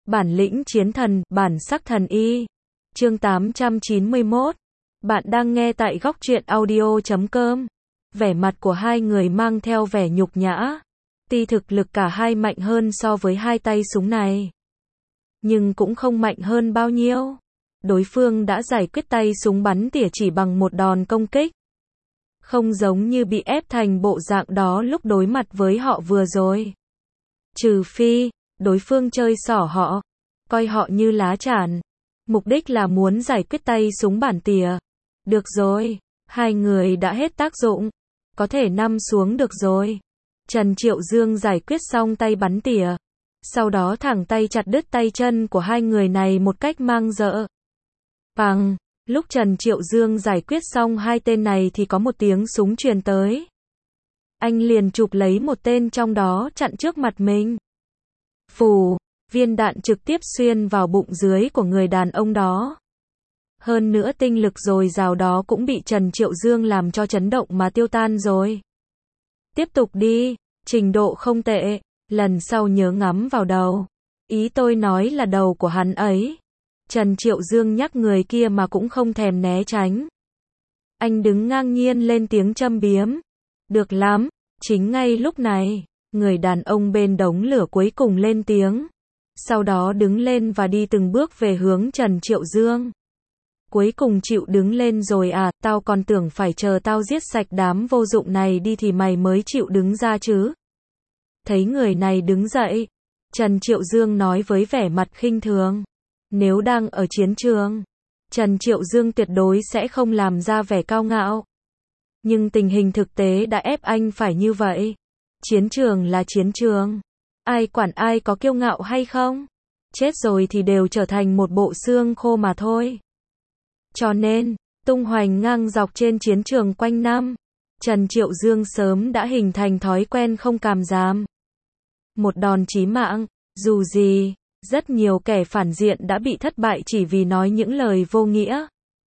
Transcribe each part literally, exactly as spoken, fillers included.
Bản lĩnh chiến thần, bản sắc thần y. Chương tám trăm chín mươi mốt. Bạn đang nghe tại góc truyện audio chấm com. Vẻ mặt của hai người mang theo vẻ nhục nhã. Tuy thực lực cả hai mạnh hơn so với hai tay súng này, nhưng cũng không mạnh hơn bao nhiêu. Đối phương đã giải quyết tay súng bắn tỉa chỉ bằng một đòn công kích. Không giống như bị ép thành bộ dạng đó lúc đối mặt với họ vừa rồi. Trừ phi, đối phương chơi xỏ họ, coi họ như lá chắn. Mục đích là muốn giải quyết tay súng bản tỉa. Được rồi, hai người đã hết tác dụng. Có thể nằm xuống được rồi. Trần Triệu Dương giải quyết xong tay bắn tỉa. Sau đó thẳng tay chặt đứt tay chân của hai người này một cách mang rợ. Bằng, lúc Trần Triệu Dương giải quyết xong hai tên này thì có một tiếng súng truyền tới. Anh liền chụp lấy một tên trong đó chặn trước mặt mình. Phù, viên đạn trực tiếp xuyên vào bụng dưới của người đàn ông đó. Hơn nữa tinh lực dồi dào đó cũng bị Trần Triệu Dương làm cho chấn động mà tiêu tan rồi. Tiếp tục đi, trình độ không tệ, lần sau nhớ ngắm vào đầu. Ý tôi nói là đầu của hắn ấy. Trần Triệu Dương nhắc người kia mà cũng không thèm né tránh. Anh đứng ngang nhiên lên tiếng châm biếm. Được lắm, chính ngay lúc này, người đàn ông bên đống lửa cuối cùng lên tiếng. Sau đó đứng lên và đi từng bước về hướng Trần Triệu Dương. Cuối cùng chịu đứng lên rồi à, tao còn tưởng phải chờ tao giết sạch đám vô dụng này đi thì mày mới chịu đứng ra chứ. Thấy người này đứng dậy, Trần Triệu Dương nói với vẻ mặt khinh thường. Nếu đang ở chiến trường, Trần Triệu Dương tuyệt đối sẽ không làm ra vẻ cao ngạo. Nhưng tình hình thực tế đã ép anh phải như vậy. Chiến trường là chiến trường. Ai quản ai có kiêu ngạo hay không? Chết rồi thì đều trở thành một bộ xương khô mà thôi. Cho nên, tung hoành ngang dọc trên chiến trường quanh năm, Trần Triệu Dương sớm đã hình thành thói quen không càm giảm. Một đòn chí mạng, dù gì, rất nhiều kẻ phản diện đã bị thất bại chỉ vì nói những lời vô nghĩa.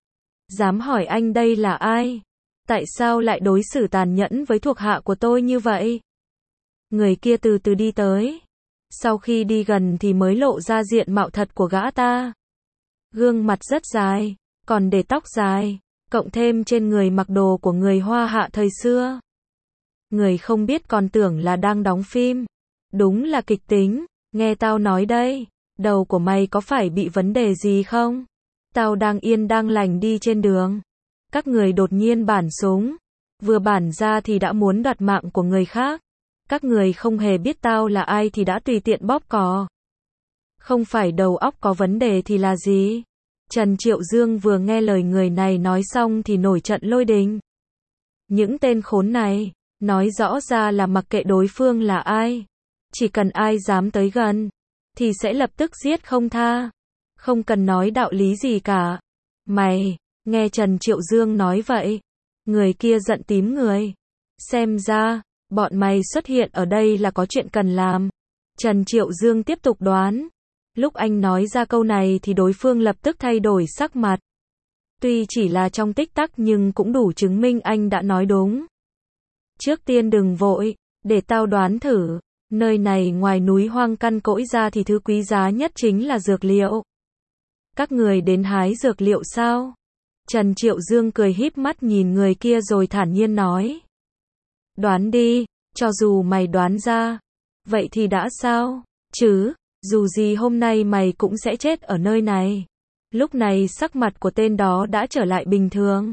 Dám hỏi anh đây là ai? Tại sao lại đối xử tàn nhẫn với thuộc hạ của tôi như vậy? Người kia từ từ đi tới. Sau khi đi gần thì mới lộ ra diện mạo thật của gã ta. Gương mặt rất dài, còn để tóc dài, cộng thêm trên người mặc đồ của người Hoa Hạ thời xưa. Người không biết còn tưởng là đang đóng phim. Đúng là kịch tính. Nghe tao nói đây, đầu của mày có phải bị vấn đề gì không? Tao đang yên đang lành đi trên đường. Các người đột nhiên bản súng. Vừa bản ra thì đã muốn đoạt mạng của người khác. Các người không hề biết tao là ai thì đã tùy tiện bóp cò. Không phải đầu óc có vấn đề thì là gì? Trần Triệu Dương vừa nghe lời người này nói xong thì nổi trận lôi đình. Những tên khốn này, nói rõ ra là mặc kệ đối phương là ai. Chỉ cần ai dám tới gần, thì sẽ lập tức giết không tha. Không cần nói đạo lý gì cả. Mày, nghe Trần Triệu Dương nói vậy. Người kia giận tím người. Xem ra, bọn mày xuất hiện ở đây là có chuyện cần làm. Trần Triệu Dương tiếp tục đoán. Lúc anh nói ra câu này thì đối phương lập tức thay đổi sắc mặt. Tuy chỉ là trong tích tắc nhưng cũng đủ chứng minh anh đã nói đúng. Trước tiên đừng vội, để tao đoán thử. Nơi này ngoài núi hoang căn cỗi ra thì thứ quý giá nhất chính là dược liệu. Các người đến hái dược liệu sao? Trần Triệu Dương cười híp mắt nhìn người kia rồi thản nhiên nói. Đoán đi, cho dù mày đoán ra. Vậy thì đã sao? Chứ, dù gì hôm nay mày cũng sẽ chết ở nơi này. Lúc này sắc mặt của tên đó đã trở lại bình thường.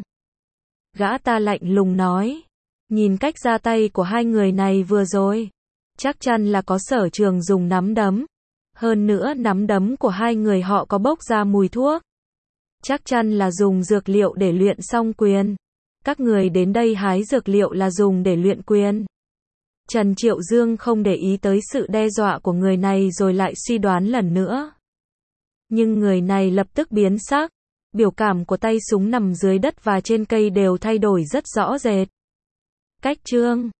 Gã ta lạnh lùng nói. Nhìn cách ra tay của hai người này vừa rồi. Chắc chắn là có sở trường dùng nắm đấm. Hơn nữa nắm đấm của hai người họ có bốc ra mùi thuốc. Chắc chắn là dùng dược liệu để luyện song quyền. Các người đến đây hái dược liệu là dùng để luyện quyền. Trần Triệu Dương không để ý tới sự đe dọa của người này rồi lại suy đoán lần nữa. Nhưng người này lập tức biến sắc. Biểu cảm của tay súng nằm dưới đất và trên cây đều thay đổi rất rõ rệt. Cách trương.